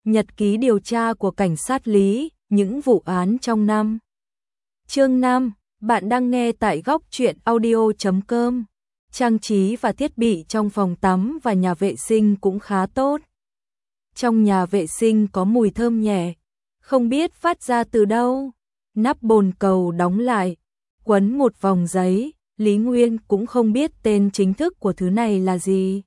Nhật ký điều tra của cảnh sát Lý, những vụ án trong năm. Chương 5, bạn đang nghe tại góc truyện audio.com. Trang trí và thiết bị trong phòng tắm và nhà vệ sinh cũng khá tốt. Trong nhà vệ sinh có mùi thơm nhẹ, không biết phát ra từ đâu. Nắp bồn cầu đóng lại, quấn một vòng giấy, Lý Nguyên cũng không biết tên chính thức của thứ này là gì.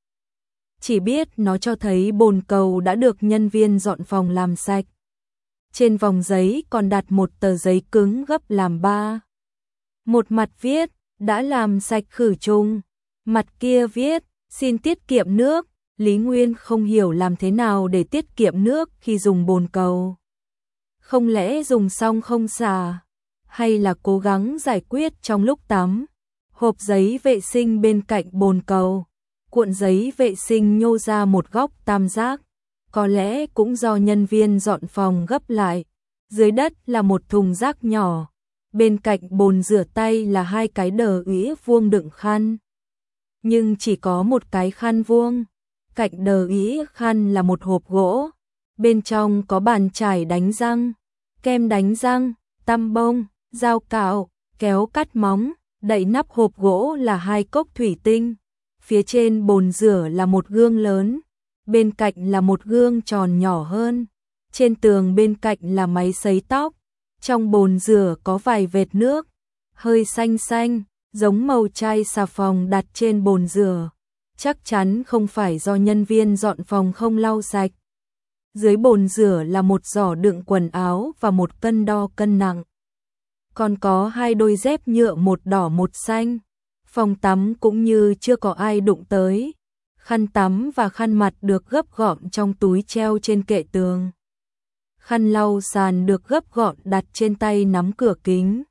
Chỉ biết nó cho thấy bồn cầu đã được nhân viên dọn phòng làm sạch. Trên vòng giấy còn đặt một tờ giấy cứng gấp làm 3. Một mặt viết, đã làm sạch khử trùng. Mặt kia viết, xin tiết kiệm nước. Lý Nguyên không hiểu làm thế nào để tiết kiệm nước khi dùng bồn cầu. Không lẽ dùng xong không xả? Hay là cố gắng giải quyết trong lúc tắm? Hộp giấy vệ sinh bên cạnh bồn cầu. Cuộn giấy vệ sinh nhô ra một góc tam giác. Có lẽ cũng do nhân viên dọn phòng gấp lại. Dưới đất là một thùng rác nhỏ. Bên cạnh bồn rửa tay là 2 cái đờ ĩa vuông đựng khăn. Nhưng chỉ có một cái khăn vuông. Cạnh đờ ĩa khăn là một hộp gỗ. Bên trong có bàn chải đánh răng, kem đánh răng, tăm bông, dao cạo, kéo cắt móng. Đậy nắp hộp gỗ là 2 cốc thủy tinh. Phía trên bồn rửa là một gương lớn. Bên cạnh là một gương tròn nhỏ hơn. Trên tường bên cạnh là máy sấy tóc. Trong bồn rửa có vài vệt nước, hơi xanh xanh, giống màu chai xà phòng đặt trên bồn rửa. Chắc chắn không phải do nhân viên dọn phòng không lau sạch. Dưới bồn rửa là một giỏ đựng quần áo và một cân đo cân nặng. Còn có 2 đôi dép nhựa, một đỏ một xanh. Phòng tắm cũng như chưa có ai đụng tới. Khăn tắm và khăn mặt được gấp gọn trong túi treo trên kệ tường. Khăn lau sàn được gấp gọn đặt trên tay nắm cửa kính.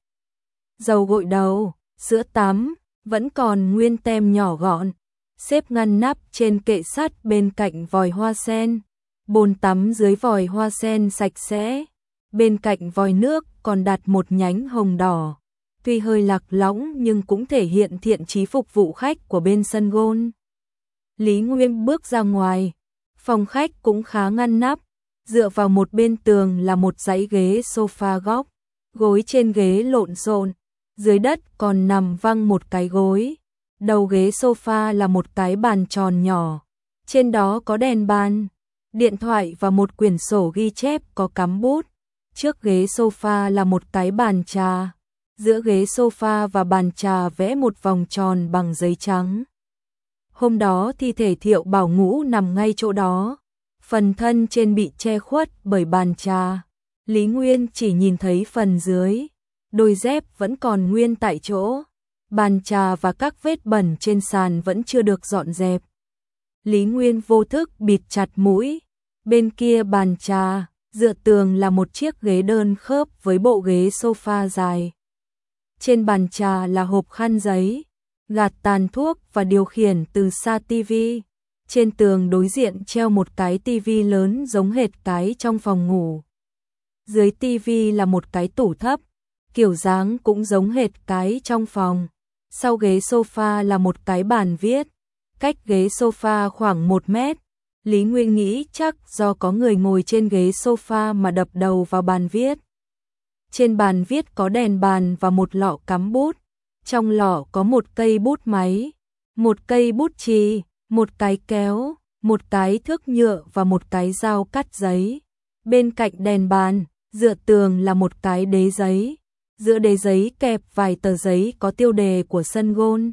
Dầu gội đầu, sữa tắm, vẫn còn nguyên tem nhỏ gọn. Xếp ngăn nắp trên kệ sắt bên cạnh vòi hoa sen. Bồn tắm dưới vòi hoa sen sạch sẽ. Bên cạnh vòi nước còn đặt một nhánh hồng đỏ. Tuy hơi lạc lõng nhưng cũng thể hiện thiện chí phục vụ khách của bên sân golf. Lý Nguyên bước ra ngoài. Phòng khách cũng khá ngăn nắp. Dựa vào một bên tường là một dãy ghế sofa góc. Gối trên ghế lộn xộn. Dưới đất còn nằm văng một cái gối. Đầu ghế sofa là một cái bàn tròn nhỏ. Trên đó có đèn bàn, điện thoại và một quyển sổ ghi chép có cắm bút. Trước ghế sofa là một cái bàn trà. Giữa ghế sofa và bàn trà vẽ một vòng tròn bằng giấy trắng. Hôm đó thi thể Thiệu Bảo Ngũ nằm ngay chỗ đó. Phần thân trên bị che khuất bởi bàn trà. Lý Nguyên chỉ nhìn thấy phần dưới. Đôi dép vẫn còn nguyên tại chỗ. Bàn trà và các vết bẩn trên sàn vẫn chưa được dọn dẹp. Lý Nguyên vô thức bịt chặt mũi. Bên kia bàn trà, dựa tường là một chiếc ghế đơn khớp với bộ ghế sofa dài. Trên bàn trà là hộp khăn giấy, gạt tàn thuốc và điều khiển từ xa tivi. Trên tường đối diện treo một cái tivi lớn giống hệt cái trong phòng ngủ. Dưới tivi là một cái tủ thấp, kiểu dáng cũng giống hệt cái trong phòng. Sau ghế sofa là một cái bàn viết, cách ghế sofa khoảng 1 mét. Lý Nguyên nghĩ chắc do có người ngồi trên ghế sofa mà đập đầu vào bàn viết. Trên bàn viết có đèn bàn và một lọ cắm bút. Trong lọ có một cây bút máy, một cây bút chì, một cái kéo, một cái thước nhựa và một cái dao cắt giấy. Bên cạnh đèn bàn, dựa tường là một cái đế giấy. Giữa đế giấy kẹp vài tờ giấy có tiêu đề của sân golf.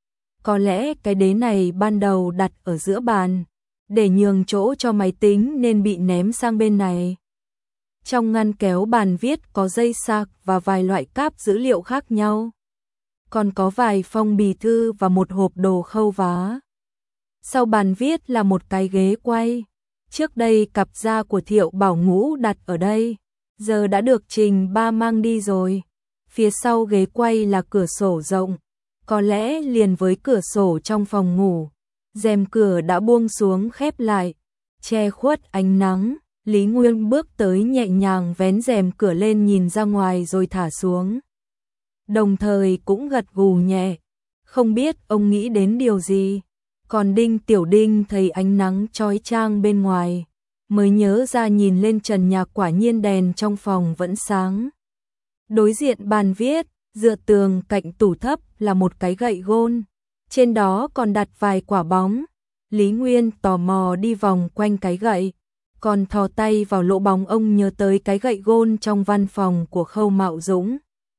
Có lẽ cái đế này ban đầu đặt ở giữa bàn, để nhường chỗ cho máy tính nên bị ném sang bên này. Trong ngăn kéo bàn viết có dây sạc và vài loại cáp dữ liệu khác nhau. Còn có vài phong bì thư và một hộp đồ khâu vá. Sau bàn viết là một cái ghế quay. Trước đây cặp da của Thiệu Bảo Ngũ đặt ở đây, giờ đã được Trình Ba mang đi rồi. Phía sau ghế quay là cửa sổ rộng, có lẽ liền với cửa sổ trong phòng ngủ. Rèm cửa đã buông xuống khép lại, che khuất ánh nắng. Lý Nguyên bước tới nhẹ nhàng vén rèm cửa lên nhìn ra ngoài rồi thả xuống. Đồng thời cũng gật gù nhẹ, không biết ông nghĩ đến điều gì. Còn Đinh Tiểu Đinh thấy ánh nắng chói chang bên ngoài, mới nhớ ra nhìn lên trần nhà quả nhiên đèn trong phòng vẫn sáng. Đối diện bàn viết, dựa tường cạnh tủ thấp là một cái gậy gôn, trên đó còn đặt vài quả bóng. Lý Nguyên tò mò đi vòng quanh cái gậy, còn thò tay vào lỗ bóng ông nhớ tới cái gậy gôn trong văn phòng của Khâu Mạo Dũng.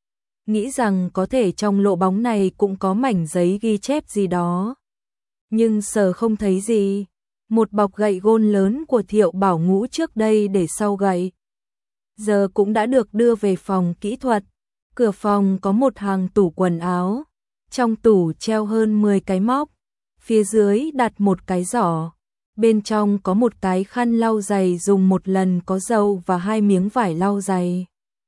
Nghĩ rằng có thể trong lỗ bóng này cũng có mảnh giấy ghi chép gì đó. Nhưng sờ không thấy gì. Một bọc gậy gôn lớn của Thiệu Bảo Ngũ trước đây để sau gậy. Giờ cũng đã được đưa về phòng kỹ thuật. Cửa phòng có một hàng tủ quần áo. Trong tủ treo hơn 10 cái móc. Phía dưới đặt một cái giỏ. Bên trong có một cái khăn lau giày dùng một lần có dầu và 2 miếng vải lau giày.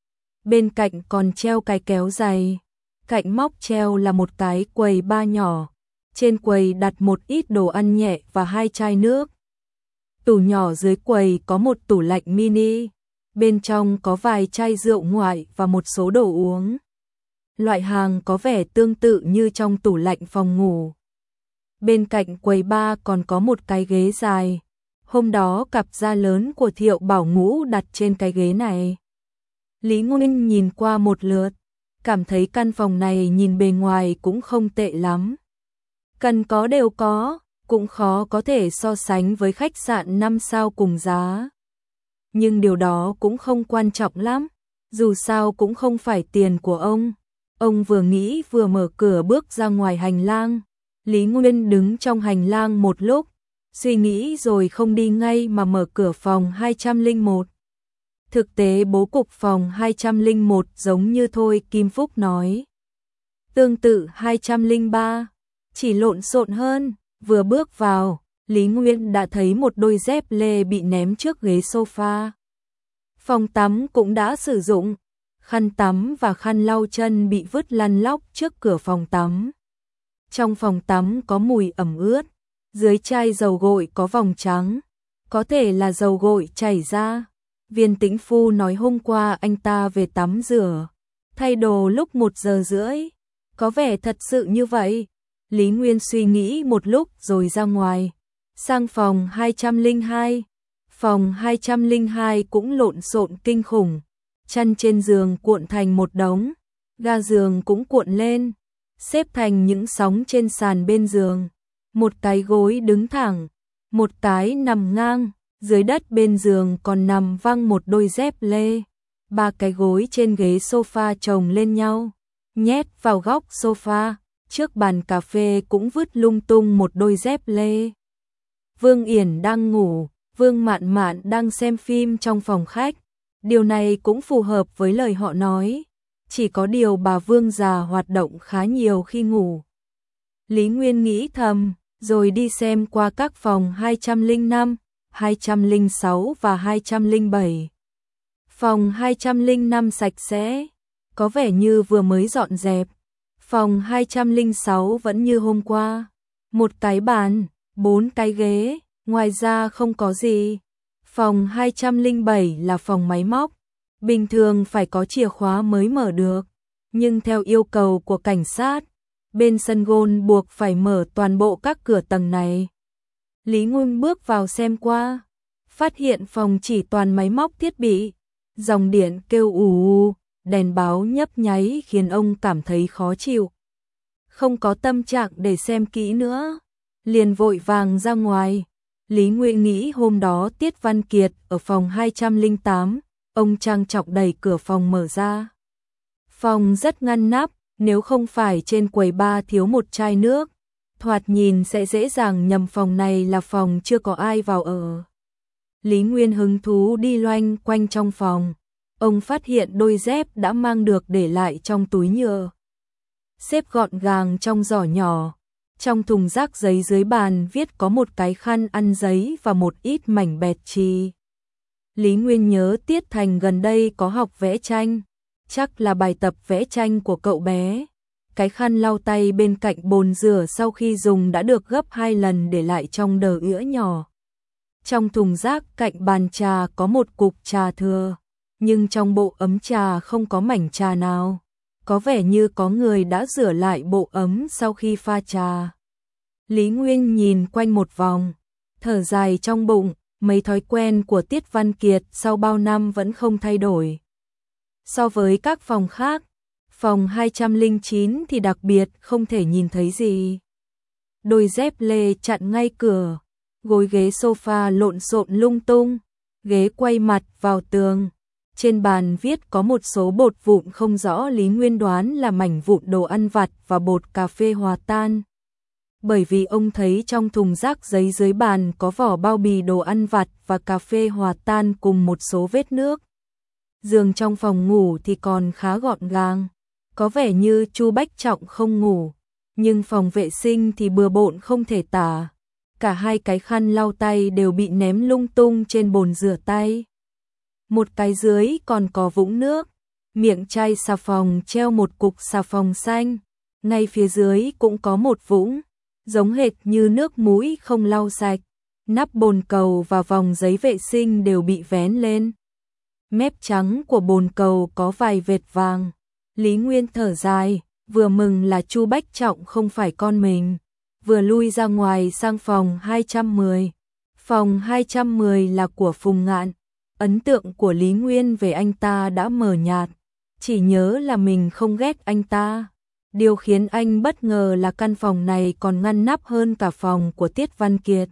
Bên cạnh còn treo cái kéo giày. Cạnh móc treo là một cái quầy bar nhỏ. Trên quầy đặt một ít đồ ăn nhẹ và 2 chai nước. Tủ nhỏ dưới quầy có một tủ lạnh mini. Bên trong có vài chai rượu ngoại và một số đồ uống. Loại hàng có vẻ tương tự như trong tủ lạnh phòng ngủ. Bên cạnh quầy bar còn có một cái ghế dài. Hôm đó cặp da lớn của Thiệu Bảo Ngũ đặt trên cái ghế này. Lý Nguyên nhìn qua một lượt, cảm thấy căn phòng này nhìn bề ngoài cũng không tệ lắm. Cần có đều có, cũng khó có thể so sánh với khách sạn 5 sao cùng giá. Nhưng điều đó cũng không quan trọng lắm, dù sao cũng không phải tiền của ông. Ông vừa nghĩ vừa mở cửa bước ra ngoài hành lang. Lý Nguyên đứng trong hành lang một lúc, suy nghĩ rồi không đi ngay mà mở cửa phòng 201. Thực tế bố cục phòng 201 giống như Thôi Kim Phúc nói. Tương tự 203, chỉ lộn xộn hơn. Vừa bước vào, Lý Nguyên đã thấy một đôi dép lê bị ném trước ghế sofa. Phòng tắm cũng đã sử dụng, khăn tắm và khăn lau chân bị vứt lăn lóc trước cửa phòng tắm. Trong phòng tắm có mùi ẩm ướt, dưới chai dầu gội có vòng trắng, có thể là dầu gội chảy ra. Viên Tĩnh Phu nói hôm qua anh ta về tắm rửa, thay đồ lúc 1 giờ rưỡi. Có vẻ thật sự như vậy. Lý Nguyên suy nghĩ một lúc rồi ra ngoài, sang phòng 202. Phòng 202 cũng lộn xộn kinh khủng, chăn trên giường cuộn thành một đống, ga giường cũng cuộn lên, xếp thành những sóng trên sàn bên giường. Một cái gối đứng thẳng, một cái nằm ngang, dưới đất bên giường còn nằm văng một đôi dép lê. 3 cái gối trên ghế sofa chồng lên nhau, nhét vào góc sofa. Trước bàn cà phê cũng vứt lung tung một đôi dép lê. Vương Yển đang ngủ, Vương Mạn Mạn đang xem phim trong phòng khách. Điều này cũng phù hợp với lời họ nói. Chỉ có điều bà Vương già hoạt động khá nhiều khi ngủ. Lý Nguyên nghĩ thầm, rồi đi xem qua các phòng 205, 206 và 207. Phòng 205 sạch sẽ, có vẻ như vừa mới dọn dẹp. Phòng 206 vẫn như hôm qua, một cái bàn, 4 cái ghế, ngoài ra không có gì. Phòng 207 là phòng máy móc, bình thường phải có chìa khóa mới mở được, nhưng theo yêu cầu của cảnh sát, bên sân gôn buộc phải mở toàn bộ các cửa tầng này. Lý Nguyên bước vào xem qua, phát hiện phòng chỉ toàn máy móc thiết bị, dòng điện kêu ù ù, đèn báo nhấp nháy khiến ông cảm thấy khó chịu. Không có tâm trạng để xem kỹ nữa, liền vội vàng ra ngoài. Lý Nguyên nghĩ hôm đó Tiết Văn Kiệt ở phòng 208, ông trang trọng đẩy cửa phòng mở ra. Phòng rất ngăn nắp, nếu không phải trên quầy bar thiếu một chai nước, thoạt nhìn sẽ dễ dàng nhầm phòng này là phòng chưa có ai vào ở. Lý Nguyên hứng thú đi loanh quanh trong phòng, ông phát hiện đôi dép đã mang được để lại trong túi nhựa, xếp gọn gàng trong giỏ nhỏ. Trong thùng rác giấy dưới bàn viết có một cái khăn ăn giấy và một ít mảnh bẹt chì. Lý Nguyên nhớ Tiết Thành gần đây có học vẽ tranh, chắc là bài tập vẽ tranh của cậu bé. Cái khăn lau tay bên cạnh bồn rửa sau khi dùng đã được gấp 2 lần để lại trong đờ ữa nhỏ. Trong thùng rác cạnh bàn trà có một cục trà thừa, nhưng trong bộ ấm trà không có mảnh trà nào. Có vẻ như có người đã rửa lại bộ ấm sau khi pha trà. Lý Nguyên nhìn quanh một vòng, thở dài trong bụng, mấy thói quen của Tiết Văn Kiệt sau bao năm vẫn không thay đổi. So với các phòng khác, phòng 209 thì đặc biệt không thể nhìn thấy gì. Đôi dép lê chặn ngay cửa, gối ghế sofa lộn xộn lung tung, ghế quay mặt vào tường. Trên bàn viết có một số bột vụn không rõ, Lý Nguyên đoán là mảnh vụn đồ ăn vặt và bột cà phê hòa tan. Bởi vì ông thấy trong thùng rác giấy dưới bàn có vỏ bao bì đồ ăn vặt và cà phê hòa tan cùng một số vết nước. Giường trong phòng ngủ thì còn khá gọn gàng, có vẻ như Chu Bách Trọng không ngủ, nhưng phòng vệ sinh thì bừa bộn không thể tả. Cả hai cái khăn lau tay đều bị ném lung tung trên bồn rửa tay. Một cái dưới còn có vũng nước, miệng chai xà phòng treo một cục xà phòng xanh, ngay phía dưới cũng có một vũng, giống hệt như nước mũi không lau sạch. Nắp bồn cầu và vòng giấy vệ sinh đều bị vén lên. Mép trắng của bồn cầu có vài vệt vàng. Lý Nguyên thở dài, vừa mừng là Chu Bách Trọng không phải con mình, vừa lui ra ngoài sang phòng 210. Phòng 210 là của Phùng Ngạn. Ấn tượng của Lý Nguyên về anh ta đã mờ nhạt, chỉ nhớ là mình không ghét anh ta. Điều khiến anh bất ngờ là căn phòng này còn ngăn nắp hơn cả phòng của Tiết Văn Kiệt.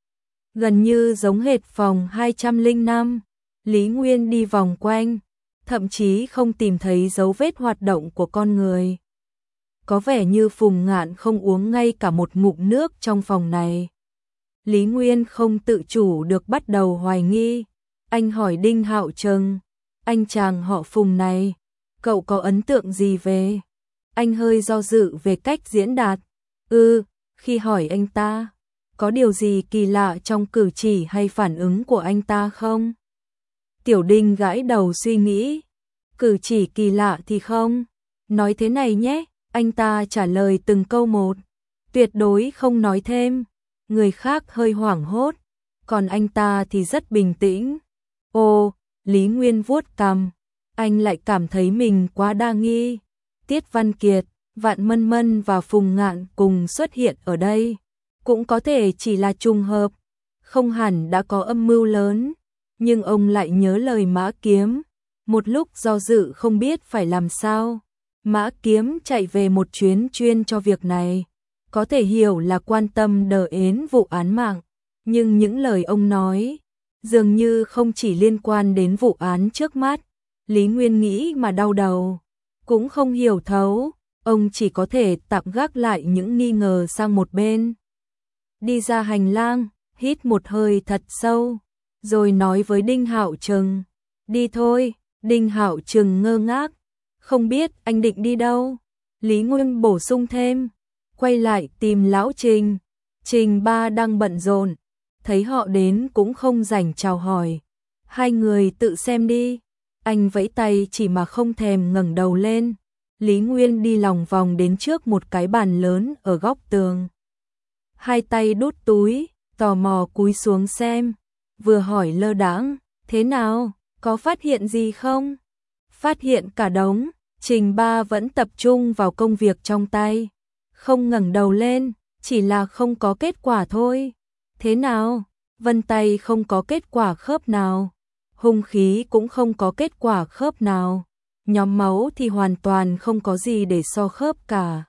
Gần như giống hệt phòng 205, Lý Nguyên đi vòng quanh, thậm chí không tìm thấy dấu vết hoạt động của con người. Có vẻ như Phùng Ngạn không uống ngay cả một ngụm nước trong phòng này. Lý Nguyên không tự chủ được bắt đầu hoài nghi. Anh hỏi Đinh Hạo Trừng, anh chàng họ Phùng này, cậu có ấn tượng gì về? Anh hơi do dự về cách diễn đạt. Khi hỏi anh ta, có điều gì kỳ lạ trong cử chỉ hay phản ứng của anh ta không? Tiểu Đinh gãi đầu suy nghĩ. Cử chỉ kỳ lạ thì không. Nói thế này nhé, anh ta trả lời từng câu một, tuyệt đối không nói thêm. Người khác hơi hoảng hốt, còn anh ta thì rất bình tĩnh. Ồ, Lý Nguyên vuốt cằm, anh lại cảm thấy mình quá đa nghi. Tiết Văn Kiệt, Vạn Mân Mân và Phùng Ngạn cùng xuất hiện ở đây, cũng có thể chỉ là trùng hợp, không hẳn đã có âm mưu lớn. Nhưng ông lại nhớ lời Mã Kiếm, một lúc do dự không biết phải làm sao. Mã Kiếm chạy về một chuyến chuyên cho việc này, có thể hiểu là quan tâm đến vụ án mạng, nhưng những lời ông nói dường như không chỉ liên quan đến vụ án trước mắt. Lý Nguyên nghĩ mà đau đầu, cũng không hiểu thấu, ông chỉ có thể tạm gác lại những nghi ngờ sang một bên. Đi ra hành lang, hít một hơi thật sâu, rồi nói với Đinh Hạo Trừng, đi thôi. Đinh Hạo Trừng ngơ ngác, không biết anh định đi đâu. Lý Nguyên bổ sung thêm, quay lại tìm lão Trình. Trình ba đang bận rộn, thấy họ đến cũng không rảnh chào hỏi. Hai người tự xem đi. Anh vẫy tay chỉ mà không thèm ngẩng đầu lên. Lý Nguyên đi lòng vòng đến trước một cái bàn lớn ở góc tường. Hai tay đút túi, tò mò cúi xuống xem, vừa hỏi lơ đãng, thế nào, có phát hiện gì không? Phát hiện cả đống. Trình ba vẫn tập trung vào công việc trong tay, không ngẩng đầu lên, chỉ là không có kết quả thôi. Thế nào? Vân tay không có kết quả khớp nào, hung khí cũng không có kết quả khớp nào, nhóm máu thì hoàn toàn không có gì để so khớp cả.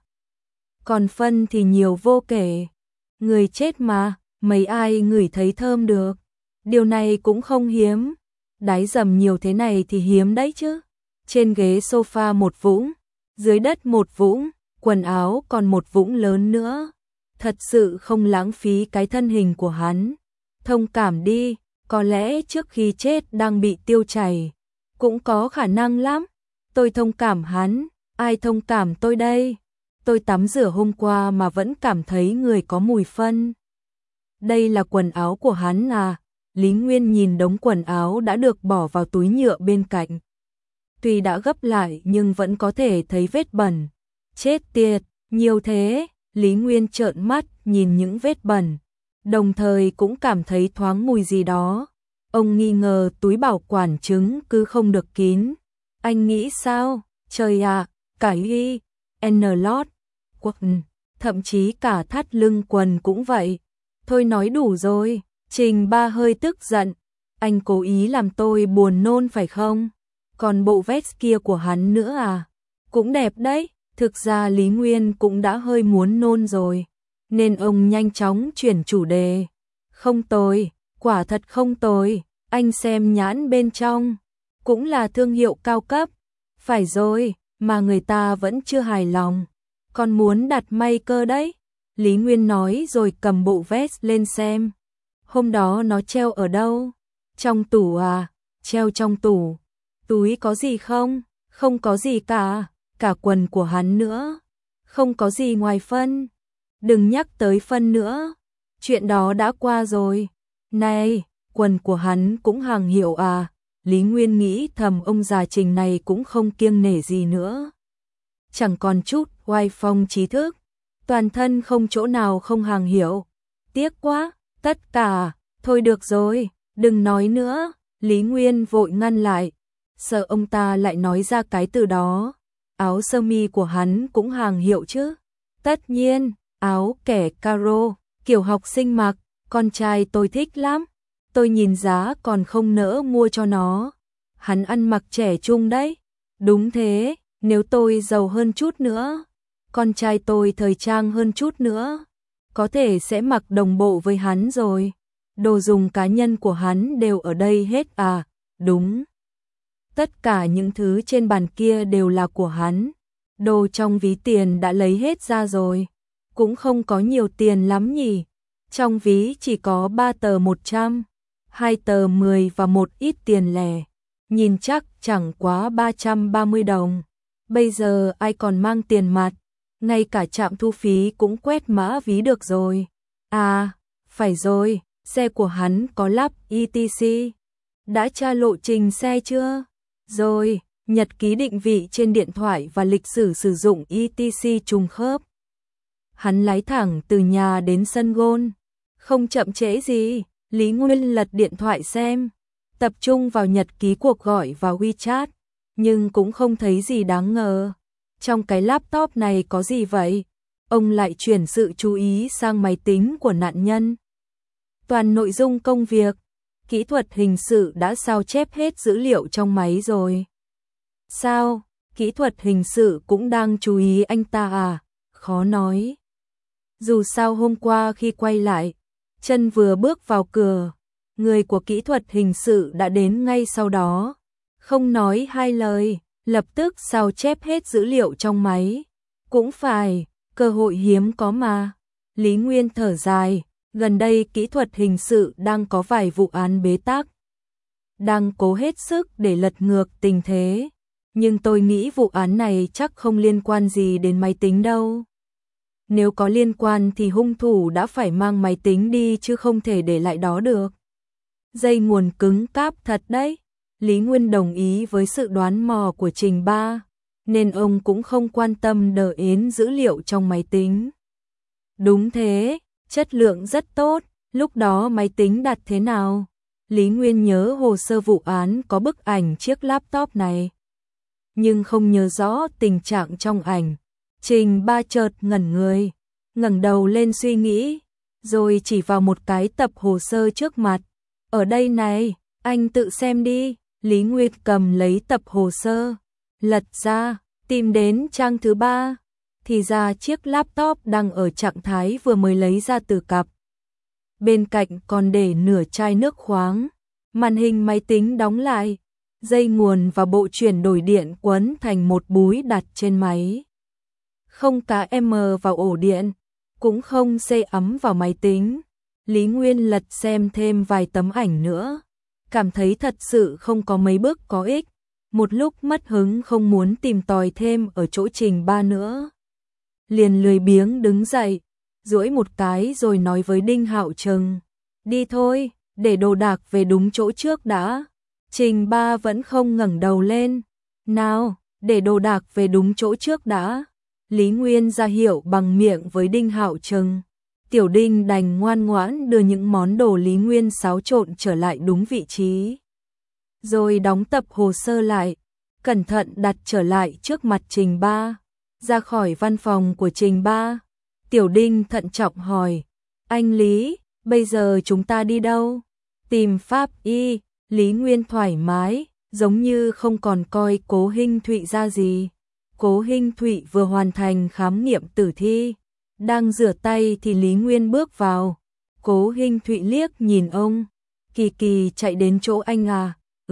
Còn phân thì nhiều vô kể. Người chết mà, mấy ai ngửi thấy thơm được. Điều này cũng không hiếm. Đáy dầm nhiều thế này thì hiếm đấy chứ. Trên ghế sofa một vũng, dưới đất một vũng, quần áo còn một vũng lớn nữa. Thật sự không lãng phí cái thân hình của hắn. Thông cảm đi, có lẽ trước khi chết đang bị tiêu chảy. Cũng có khả năng lắm. Tôi thông cảm hắn, ai thông cảm tôi đây? Tôi tắm rửa hôm qua mà vẫn cảm thấy người có mùi phân. Đây là quần áo của hắn à? Lý Nguyên nhìn đống quần áo đã được bỏ vào túi nhựa bên cạnh. Tuy đã gấp lại nhưng vẫn có thể thấy vết bẩn. Chết tiệt, nhiều thế. Lý Nguyên trợn mắt nhìn những vết bẩn, đồng thời cũng cảm thấy thoáng mùi gì đó. Ông nghi ngờ túi bảo quản trứng cứ không được kín. Anh nghĩ sao? Trời ạ, cả y, n-lót, quần, thậm chí cả thắt lưng quần cũng vậy. Thôi nói đủ rồi, Trình Ba hơi tức giận, anh cố ý làm tôi buồn nôn phải không? Còn bộ vest kia của hắn nữa à? Cũng đẹp đấy. Thực ra Lý Nguyên cũng đã hơi muốn nôn rồi, nên ông nhanh chóng chuyển chủ đề. Không tồi, quả thật không tồi, anh xem nhãn bên trong, cũng là thương hiệu cao cấp. Phải rồi, mà người ta vẫn chưa hài lòng, còn muốn đặt may cơ đấy. Lý Nguyên nói rồi cầm bộ vest lên xem. Hôm đó nó treo ở đâu? Trong tủ à? Treo trong tủ. Túi có gì không? Không có gì cả. Cả quần của hắn nữa. Không có gì ngoài phân. Đừng nhắc tới phân nữa. Chuyện đó đã qua rồi. Này, quần của hắn cũng hàng hiệu à? Lý Nguyên nghĩ thầm ông già Trình này cũng không kiêng nể gì nữa. Chẳng còn chút oai phong trí thức. Toàn thân không chỗ nào không hàng hiệu. Tiếc quá, tất cả. Thôi được rồi, đừng nói nữa. Lý Nguyên vội ngăn lại. Sợ ông ta lại nói ra cái từ đó. Áo sơ mi của hắn cũng hàng hiệu chứ. Tất nhiên, áo kẻ caro, kiểu học sinh mặc, con trai tôi thích lắm. Tôi nhìn giá còn không nỡ mua cho nó. Hắn ăn mặc trẻ trung đấy. Đúng thế, nếu tôi giàu hơn chút nữa, con trai tôi thời trang hơn chút nữa, có thể sẽ mặc đồng bộ với hắn rồi. Đồ dùng cá nhân của hắn đều ở đây hết à? Đúng. Tất cả những thứ trên bàn kia đều là của hắn. Đồ trong ví tiền đã lấy hết ra rồi. Cũng không có nhiều tiền lắm nhỉ. Trong ví chỉ có 3 tờ 100, 2 tờ 10 và một ít tiền lẻ. Nhìn chắc chẳng quá 330 đồng. Bây giờ ai còn mang tiền mặt, ngay cả trạm thu phí cũng quét mã ví được rồi. À, phải rồi, xe của hắn có lắp ETC. Đã tra lộ trình xe chưa? Rồi, nhật ký định vị trên điện thoại và lịch sử sử dụng ETC trùng khớp. Hắn lái thẳng từ nhà đến sân golf. Không chậm trễ gì, Lý Nguyên lật điện thoại xem, tập trung vào nhật ký cuộc gọi và WeChat, nhưng cũng không thấy gì đáng ngờ. Trong cái laptop này có gì vậy? Ông lại chuyển sự chú ý sang máy tính của nạn nhân. Toàn nội dung công việc, kỹ thuật hình sự đã sao chép hết dữ liệu trong máy rồi. Sao? Kỹ thuật hình sự cũng đang chú ý anh ta à? Khó nói. Dù sao hôm qua khi quay lại, chân vừa bước vào cửa, người của kỹ thuật hình sự đã đến ngay sau đó. Không nói hai lời, lập tức sao chép hết dữ liệu trong máy. Cũng phải, cơ hội hiếm có mà. Lý Nguyên thở dài, gần đây kỹ thuật hình sự đang có vài vụ án bế tắc. Đang cố hết sức để lật ngược tình thế. Nhưng tôi nghĩ vụ án này chắc không liên quan gì đến máy tính đâu. Nếu có liên quan thì hung thủ đã phải mang máy tính đi chứ không thể để lại đó được. Dây nguồn cứng cáp thật đấy. Lý Nguyên đồng ý với sự đoán mò của Trình Ba, nên ông cũng không quan tâm đến dữ liệu trong máy tính. Đúng thế, chất lượng rất tốt, lúc đó máy tính đặt thế nào? Lý Nguyên nhớ hồ sơ vụ án có bức ảnh chiếc laptop này, nhưng không nhớ rõ tình trạng trong ảnh. Trình Ba chợt ngẩn người, ngẩng đầu lên suy nghĩ, rồi chỉ vào một cái tập hồ sơ trước mặt. Ở đây này, anh tự xem đi. Lý Nguyên cầm lấy tập hồ sơ, lật ra, tìm đến trang thứ 3. Thì ra chiếc laptop đang ở trạng thái vừa mới lấy ra từ cặp. Bên cạnh còn để nửa chai nước khoáng, màn hình máy tính đóng lại, dây nguồn và bộ chuyển đổi điện quấn thành một búi đặt trên máy. Không cá M vào ổ điện, cũng không dây ấm vào máy tính. Lý Nguyên lật xem thêm vài tấm ảnh nữa, cảm thấy thật sự không có mấy bước có ích. Một lúc mất hứng không muốn tìm tòi thêm ở chỗ Trình Ba nữa. Liền lười biếng đứng dậy, duỗi một cái rồi nói với Đinh Hạo Trừng. Đi thôi, để đồ đạc về đúng chỗ trước đã. Trình Ba vẫn không ngẩng đầu lên. Nào, để đồ đạc về đúng chỗ trước đã. Lý Nguyên ra hiệu bằng miệng với Đinh Hạo Trừng. Tiểu Đinh đành ngoan ngoãn đưa những món đồ Lý Nguyên xáo trộn trở lại đúng vị trí. Rồi đóng tập hồ sơ lại, cẩn thận đặt trở lại trước mặt Trình Ba. Ra khỏi văn phòng của Trình Ba, Tiểu Đinh thận trọng hỏi, anh Lý, bây giờ chúng ta đi đâu? Tìm pháp y, Lý Nguyên thoải mái, giống như không còn coi Cố Hinh Thụy ra gì. Cố Hinh Thụy vừa hoàn thành khám nghiệm tử thi, đang rửa tay thì Lý Nguyên bước vào. Cố Hinh Thụy liếc nhìn ông, Kỳ Kỳ chạy đến chỗ anh à?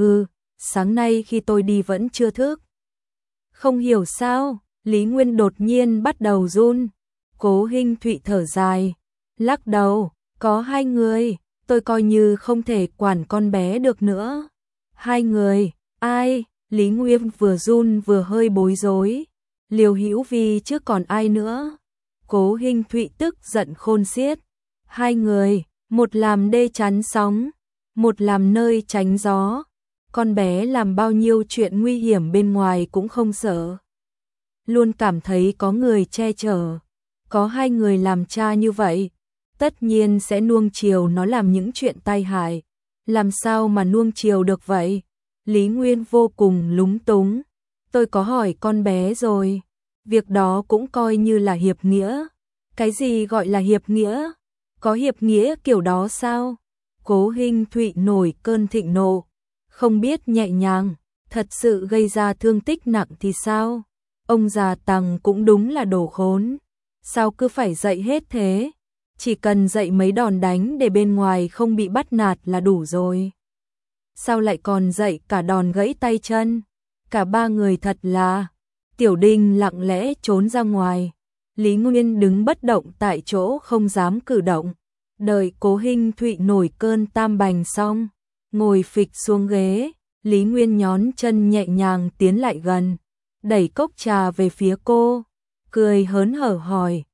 Sáng nay khi tôi đi vẫn chưa thức. Không hiểu sao, Lý Nguyên đột nhiên bắt đầu run. Cố Hinh Thụy thở dài, lắc đầu, có 2 người, tôi coi như không thể quản con bé được nữa. 2 người, ai? Lý Nguyên vừa run vừa hơi bối rối. Liêu Hữu Vi chứ còn ai nữa? Cố Hinh Thụy tức giận khôn xiết. 2 người, một làm đê chắn sóng, một làm nơi tránh gió. Con bé làm bao nhiêu chuyện nguy hiểm bên ngoài cũng không sợ. Luôn cảm thấy có người che chở. Có 2 người làm cha như vậy, tất nhiên sẽ nuông chiều nó làm những chuyện tai hại. Làm sao mà nuông chiều được vậy? Lý Nguyên vô cùng lúng túng. Tôi có hỏi con bé rồi. Việc đó cũng coi như là hiệp nghĩa. Cái gì gọi là hiệp nghĩa? Có hiệp nghĩa kiểu đó sao? Cố Hinh Thụy nổi cơn thịnh nộ. Không biết nhẹ nhàng, thật sự gây ra thương tích nặng thì sao? Ông già Tằng cũng đúng là đồ khốn. Sao cứ phải dạy hết thế? Chỉ cần dạy mấy đòn đánh để bên ngoài không bị bắt nạt là đủ rồi. Sao lại còn dạy cả đòn gãy tay chân? Cả 3 người thật là... Tiểu Đinh lặng lẽ trốn ra ngoài. Lý Nguyên đứng bất động tại chỗ không dám cử động. Đợi Cố Hinh Thụy nổi cơn tam bành xong, ngồi phịch xuống ghế, Lý Nguyên nhón chân nhẹ nhàng tiến lại gần, đẩy cốc trà về phía cô, cười hớn hở hỏi,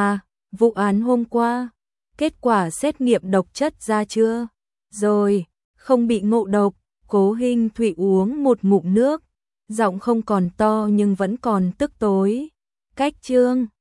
vụ án hôm qua, kết quả xét nghiệm độc chất ra chưa? Rồi, không bị ngộ độc. Cố Hinh Thụy uống một ngụm nước, giọng không còn to nhưng vẫn còn tức tối. Cách chương